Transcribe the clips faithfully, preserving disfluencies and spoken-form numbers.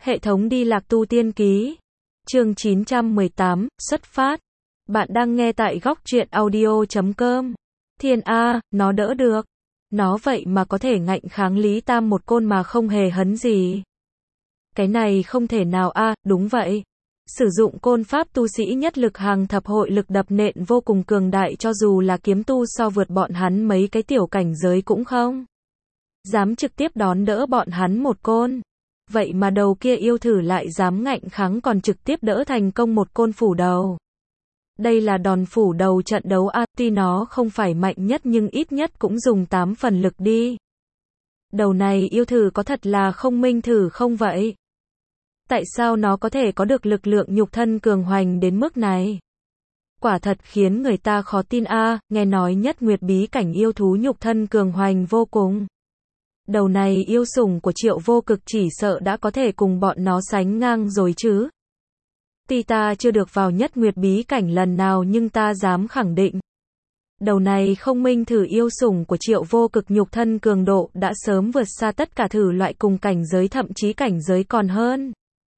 Hệ thống đi lạc tu tiên ký. Chương chín trăm mười tám, xuất phát. Bạn đang nghe tại góc truyện audio chấm com. Thiên A, nó đỡ được. Nó vậy mà có thể ngạnh kháng Lý Tam một côn mà không hề hấn gì. Cái này không thể nào a, à, đúng vậy. Sử dụng côn pháp tu sĩ nhất lực hàng thập hội lực đập nện vô cùng cường đại, cho dù là kiếm tu so vượt bọn hắn mấy cái tiểu cảnh giới cũng không dám trực tiếp đón đỡ bọn hắn một côn. Vậy mà đầu kia yêu thử lại dám ngạnh kháng, còn trực tiếp đỡ thành công một côn phủ đầu. Đây là đòn phủ đầu trận đấu a, à, tuy nó không phải mạnh nhất nhưng ít nhất cũng dùng tám phần lực đi. Đầu này yêu thử có thật là không minh thử không vậy? Tại sao nó có thể có được lực lượng nhục thân cường hoành đến mức này? Quả thật khiến người ta khó tin a, à, nghe nói nhất nguyệt bí cảnh yêu thú nhục thân cường hoành vô cùng. Đầu này yêu sủng của Triệu Vô Cực chỉ sợ đã có thể cùng bọn nó sánh ngang rồi chứ. Tuy ta chưa được vào nhất nguyệt bí cảnh lần nào nhưng ta dám khẳng định. Đầu này không minh thử yêu sủng của Triệu Vô Cực nhục thân cường độ đã sớm vượt xa tất cả thử loại cùng cảnh giới, thậm chí cảnh giới còn hơn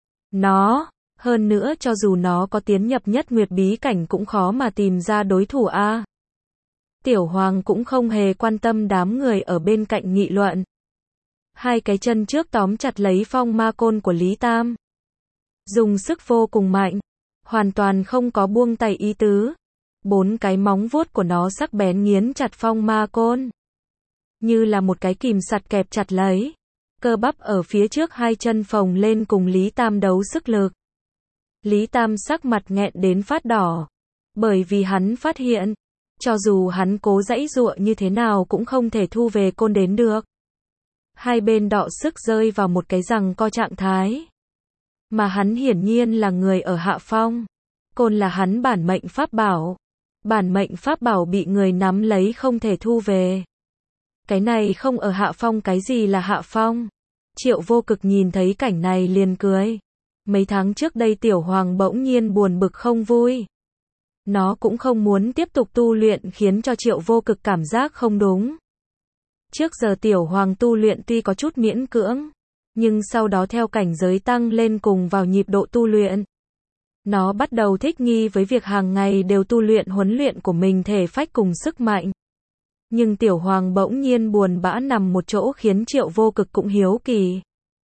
nó. Hơn nữa cho dù nó có tiến nhập nhất nguyệt bí cảnh cũng khó mà tìm ra đối thủ a. À. Tiểu Hoàng cũng không hề quan tâm đám người ở bên cạnh nghị luận. Hai cái chân trước tóm chặt lấy phong ma côn của Lý Tam. Dùng sức vô cùng mạnh. Hoàn toàn không có buông tay ý tứ. Bốn cái móng vuốt của nó sắc bén nghiến chặt phong ma côn. Như là một cái kìm sắt kẹp chặt lấy. Cơ bắp ở phía trước hai chân phồng lên cùng Lý Tam đấu sức lực. Lý Tam sắc mặt nghẹn đến phát đỏ. Bởi vì hắn phát hiện, cho dù hắn cố giãy giụa như thế nào cũng không thể thu về côn đến được. Hai bên đọ sức rơi vào một cái giằng co trạng thái. Mà hắn hiển nhiên là người ở hạ phong. Côn là hắn bản mệnh pháp bảo. Bản mệnh pháp bảo bị người nắm lấy không thể thu về. Cái này không ở hạ phong, cái gì là hạ phong? Triệu Vô Cực nhìn thấy cảnh này liền cười. Mấy tháng trước đây Tiểu Hoàng bỗng nhiên buồn bực không vui. Nó cũng không muốn tiếp tục tu luyện, khiến cho Triệu Vô Cực cảm giác không đúng. Trước giờ Tiểu Hoàng tu luyện tuy có chút miễn cưỡng, nhưng sau đó theo cảnh giới tăng lên cùng vào nhịp độ tu luyện, nó bắt đầu thích nghi với việc hàng ngày đều tu luyện huấn luyện của mình thể phách cùng sức mạnh. Nhưng Tiểu Hoàng bỗng nhiên buồn bã nằm một chỗ khiến Triệu Vô Cực cũng hiếu kỳ.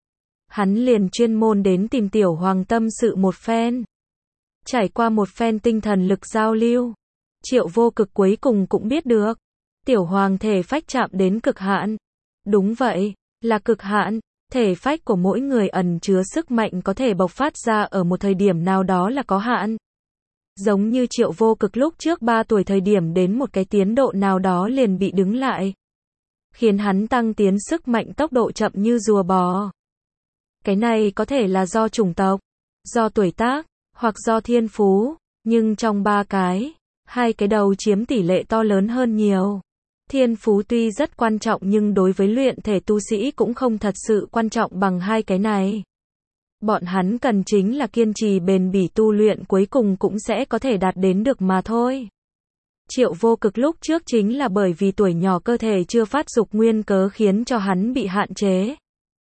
Hắn liền chuyên môn đến tìm Tiểu Hoàng tâm sự một phen. Trải qua một phen tinh thần lực giao lưu, Triệu Vô Cực cuối cùng cũng biết được. Tiểu Hoàng thể phách chạm đến cực hạn. Đúng vậy, là cực hạn. Thể phách của mỗi người ẩn chứa sức mạnh có thể bộc phát ra ở một thời điểm nào đó là có hạn. Giống như Triệu Vô Cực lúc trước ba tuổi thời điểm đến một cái tiến độ nào đó liền bị đứng lại. Khiến hắn tăng tiến sức mạnh tốc độ chậm như rùa bò. Cái này có thể là do chủng tộc, do tuổi tác, hoặc do thiên phú. Nhưng trong ba cái, hai cái đầu chiếm tỷ lệ to lớn hơn nhiều. Thiên phú tuy rất quan trọng nhưng đối với luyện thể tu sĩ cũng không thật sự quan trọng bằng hai cái này. Bọn hắn cần chính là kiên trì bền bỉ tu luyện, cuối cùng cũng sẽ có thể đạt đến được mà thôi. Triệu Vô Cực lúc trước chính là bởi vì tuổi nhỏ cơ thể chưa phát dục nguyên cớ khiến cho hắn bị hạn chế.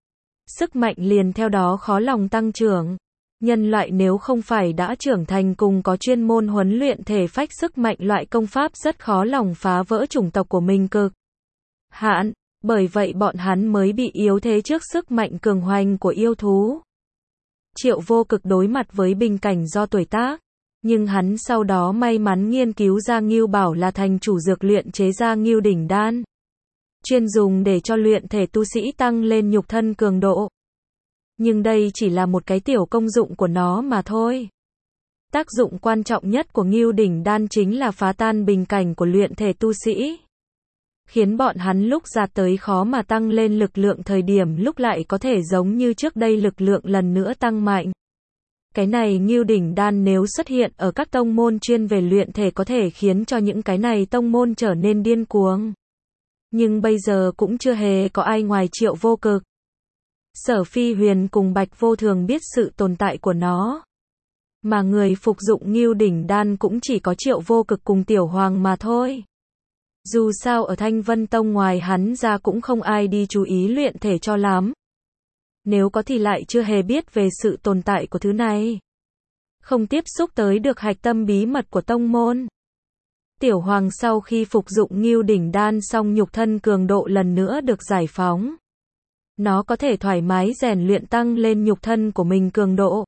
Sức mạnh liền theo đó khó lòng tăng trưởng. Nhân loại nếu không phải đã trưởng thành cùng có chuyên môn huấn luyện thể phách sức mạnh loại công pháp rất khó lòng phá vỡ chủng tộc của mình cực hạn, bởi vậy bọn hắn mới bị yếu thế trước sức mạnh cường hoành của yêu thú. Triệu Vô Cực đối mặt với bình cảnh do tuổi tác, nhưng hắn sau đó may mắn nghiên cứu ra Ngưu Bảo là thành chủ dược luyện chế ra Ngưu Đỉnh Đan, chuyên dùng để cho luyện thể tu sĩ tăng lên nhục thân cường độ. Nhưng đây chỉ là một cái tiểu công dụng của nó mà thôi. Tác dụng quan trọng nhất của Ngưu Đỉnh Đan chính là phá tan bình cảnh của luyện thể tu sĩ. Khiến bọn hắn lúc ra tới khó mà tăng lên lực lượng, thời điểm lúc lại có thể giống như trước đây lực lượng lần nữa tăng mạnh. Cái này Ngưu Đỉnh Đan nếu xuất hiện ở các tông môn chuyên về luyện thể có thể khiến cho những cái này tông môn trở nên điên cuồng. Nhưng bây giờ cũng chưa hề có ai ngoài Triệu Vô Cực, Sở Phi Huyền cùng Bạch Vô Thường biết sự tồn tại của nó. Mà người phục dụng Ngưu Đỉnh Đan cũng chỉ có Triệu Vô Cực cùng Tiểu Hoàng mà thôi. Dù sao ở Thanh Vân Tông ngoài hắn ra cũng không ai đi chú ý luyện thể cho lắm. Nếu có thì lại chưa hề biết về sự tồn tại của thứ này. Không tiếp xúc tới được hạch tâm bí mật của tông môn. Tiểu Hoàng sau khi phục dụng Ngưu Đỉnh Đan xong nhục thân cường độ lần nữa được giải phóng. Nó có thể thoải mái rèn luyện tăng lên nhục thân của mình cường độ.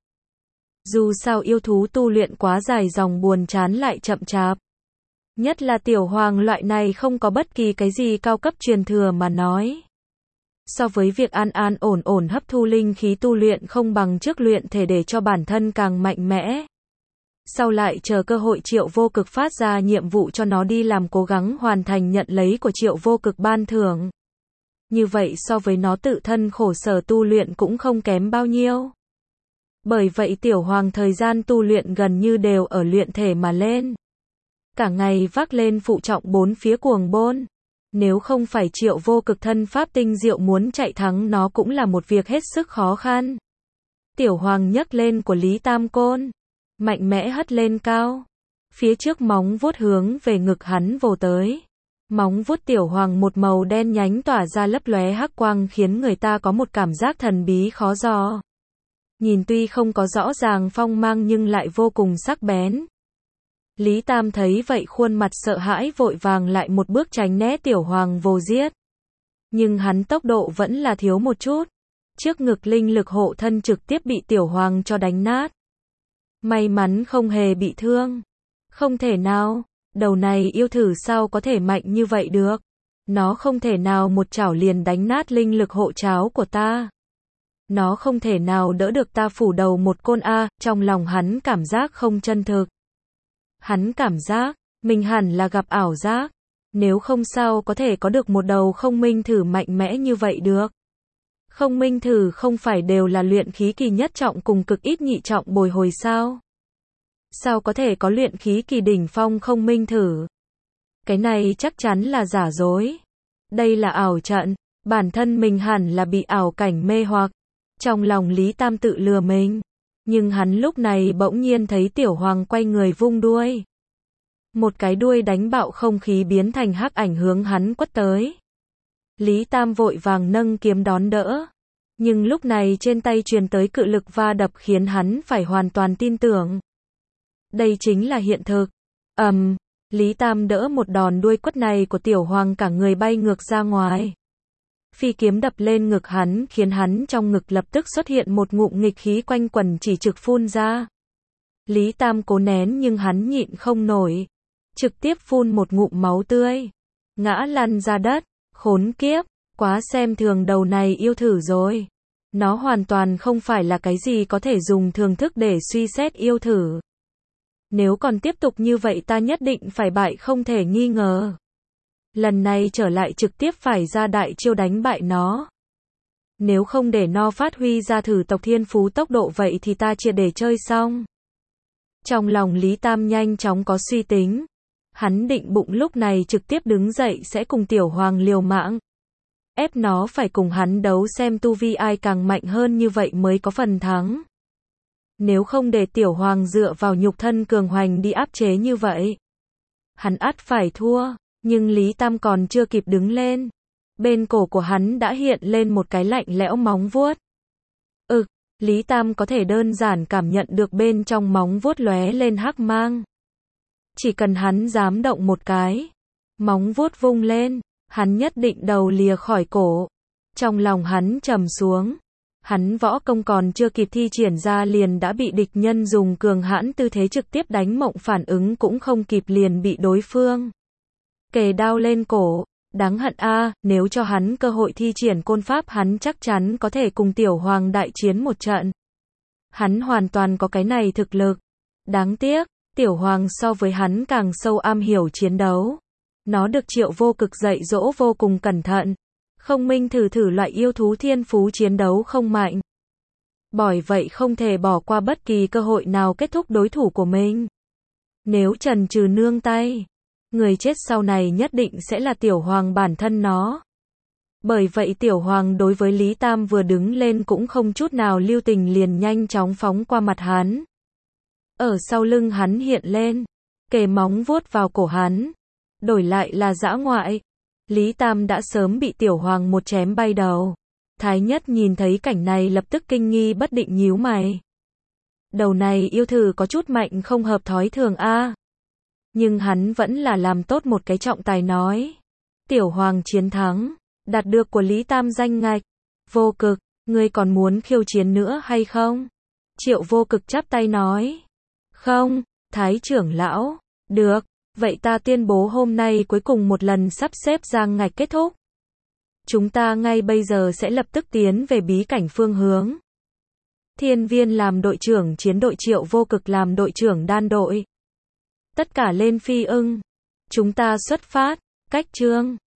Dù sao yêu thú tu luyện quá dài dòng buồn chán lại chậm chạp. Nhất là Tiểu Hoàng loại này không có bất kỳ cái gì cao cấp truyền thừa mà nói. So với việc an an ổn ổn hấp thu linh khí tu luyện không bằng trước luyện thể để cho bản thân càng mạnh mẽ. Sau lại chờ cơ hội Triệu Vô Cực phát ra nhiệm vụ cho nó đi làm cố gắng hoàn thành nhận lấy của Triệu Vô Cực ban thưởng. Như vậy so với nó tự thân khổ sở tu luyện cũng không kém bao nhiêu. Bởi vậy Tiểu Hoàng thời gian tu luyện gần như đều ở luyện thể mà lên. Cả ngày vác lên phụ trọng bốn phía cuồng bôn. Nếu không phải Triệu Vô Cực thân pháp tinh diệu muốn chạy thắng nó cũng là một việc hết sức khó khăn. Tiểu Hoàng nhấc lên của Lý Tam Côn. Mạnh mẽ hất lên cao. Phía trước móng vuốt hướng về ngực hắn vồ tới. Móng vuốt Tiểu Hoàng một màu đen nhánh tỏa ra lấp lóe hắc quang khiến người ta có một cảm giác thần bí khó dò. Nhìn tuy không có rõ ràng phong mang nhưng lại vô cùng sắc bén. Lý Tam thấy vậy khuôn mặt sợ hãi vội vàng lại một bước tránh né Tiểu Hoàng vồ giết. Nhưng hắn tốc độ vẫn là thiếu một chút. Trước ngực linh lực hộ thân trực tiếp bị Tiểu Hoàng cho đánh nát. May mắn không hề bị thương. Không thể nào, đầu này yêu thử sao có thể mạnh như vậy được. Nó không thể nào một chảo liền đánh nát linh lực hộ cháo của ta. Nó không thể nào đỡ được ta phủ đầu một côn A, trong lòng hắn cảm giác không chân thực. Hắn cảm giác, mình hẳn là gặp ảo giác. Nếu không sao có thể có được một đầu không minh thử mạnh mẽ như vậy được. Không minh thử không phải đều là luyện khí kỳ nhất trọng cùng cực ít nhị trọng bồi hồi sao? Sao có thể có luyện khí kỳ đỉnh phong không minh thử? Cái này chắc chắn là giả dối. Đây là ảo trận, bản thân mình hẳn là bị ảo cảnh mê hoặc. Trong lòng Lý Tam tự lừa mình. Nhưng hắn lúc này bỗng nhiên thấy Tiểu Hoàng quay người vung đuôi. Một cái đuôi đánh bạo không khí biến thành hắc ảnh hướng hắn quất tới. Lý Tam vội vàng nâng kiếm đón đỡ. Nhưng lúc này trên tay truyền tới cự lực va đập khiến hắn phải hoàn toàn tin tưởng. Đây chính là hiện thực. Ầm, um, Lý Tam đỡ một đòn đuôi quất này của Tiểu Hoàng cả người bay ngược ra ngoài. Phi kiếm đập lên ngực hắn khiến hắn trong ngực lập tức xuất hiện một ngụm nghịch khí quanh quẩn chỉ trực phun ra. Lý Tam cố nén nhưng hắn nhịn không nổi. Trực tiếp phun một ngụm máu tươi. Ngã lăn ra đất. Khốn kiếp, quá xem thường đầu này yêu thử rồi. Nó hoàn toàn không phải là cái gì có thể dùng thường thức để suy xét yêu thử. Nếu còn tiếp tục như vậy ta nhất định phải bại không thể nghi ngờ. Lần này trở lại trực tiếp phải ra đại chiêu đánh bại nó. Nếu không để nó phát huy ra thử tộc thiên phú tốc độ vậy thì ta chia để chơi xong. Trong lòng Lý Tam nhanh chóng có suy tính. Hắn định bụng lúc này trực tiếp đứng dậy sẽ cùng Tiểu Hoàng liều mạng. Ép nó phải cùng hắn đấu xem tu vi ai càng mạnh hơn như vậy mới có phần thắng. Nếu không để Tiểu Hoàng dựa vào nhục thân cường hoành đi áp chế như vậy. Hắn ắt phải thua, nhưng Lý Tam còn chưa kịp đứng lên. Bên cổ của hắn đã hiện lên một cái lạnh lẽo móng vuốt. Ực, Lý Tam có thể đơn giản cảm nhận được bên trong móng vuốt lóe lên hắc mang. Chỉ cần hắn dám động một cái, móng vuốt vung lên, hắn nhất định đầu lìa khỏi cổ. Trong lòng hắn trầm xuống, hắn võ công còn chưa kịp thi triển ra liền đã bị địch nhân dùng cường hãn tư thế trực tiếp đánh mộng phản ứng cũng không kịp liền bị đối phương kề đao lên cổ. Đáng hận a, nếu cho hắn cơ hội thi triển côn pháp hắn chắc chắn có thể cùng Tiểu Hoàng đại chiến một trận. Hắn hoàn toàn có cái này thực lực. Đáng tiếc, Tiểu Hoàng so với hắn càng sâu am hiểu chiến đấu. Nó được Triệu Vô Cực dạy dỗ vô cùng cẩn thận. Không minh thử thử loại yêu thú thiên phú chiến đấu không mạnh. Bởi vậy không thể bỏ qua bất kỳ cơ hội nào kết thúc đối thủ của mình. Nếu chần chừ nương tay, người chết sau này nhất định sẽ là Tiểu Hoàng bản thân nó. Bởi vậy Tiểu Hoàng đối với Lý Tam vừa đứng lên cũng không chút nào lưu tình liền nhanh chóng phóng qua mặt hắn. Ở sau lưng hắn hiện lên, kề móng vuốt vào cổ hắn. Đổi lại là dã ngoại. Lý Tam đã sớm bị Tiểu Hoàng một chém bay đầu. Thái Nhất nhìn thấy cảnh này lập tức kinh nghi bất định nhíu mày. Đầu này yêu thử có chút mạnh không hợp thói thường a. Nhưng hắn vẫn là làm tốt một cái trọng tài nói. Tiểu Hoàng chiến thắng, đạt được của Lý Tam danh ngạch. Vô Cực, ngươi còn muốn khiêu chiến nữa hay không? Triệu Vô Cực chắp tay nói. Không, Thái trưởng lão, được, vậy ta tuyên bố hôm nay cuối cùng một lần sắp xếp giang ngạch kết thúc. Chúng ta ngay bây giờ sẽ lập tức tiến về bí cảnh phương hướng. Thiên Viên làm đội trưởng chiến đội, Triệu Vô Cực làm đội trưởng đan đội. Tất cả lên phi ưng. Chúng ta xuất phát, cách chương.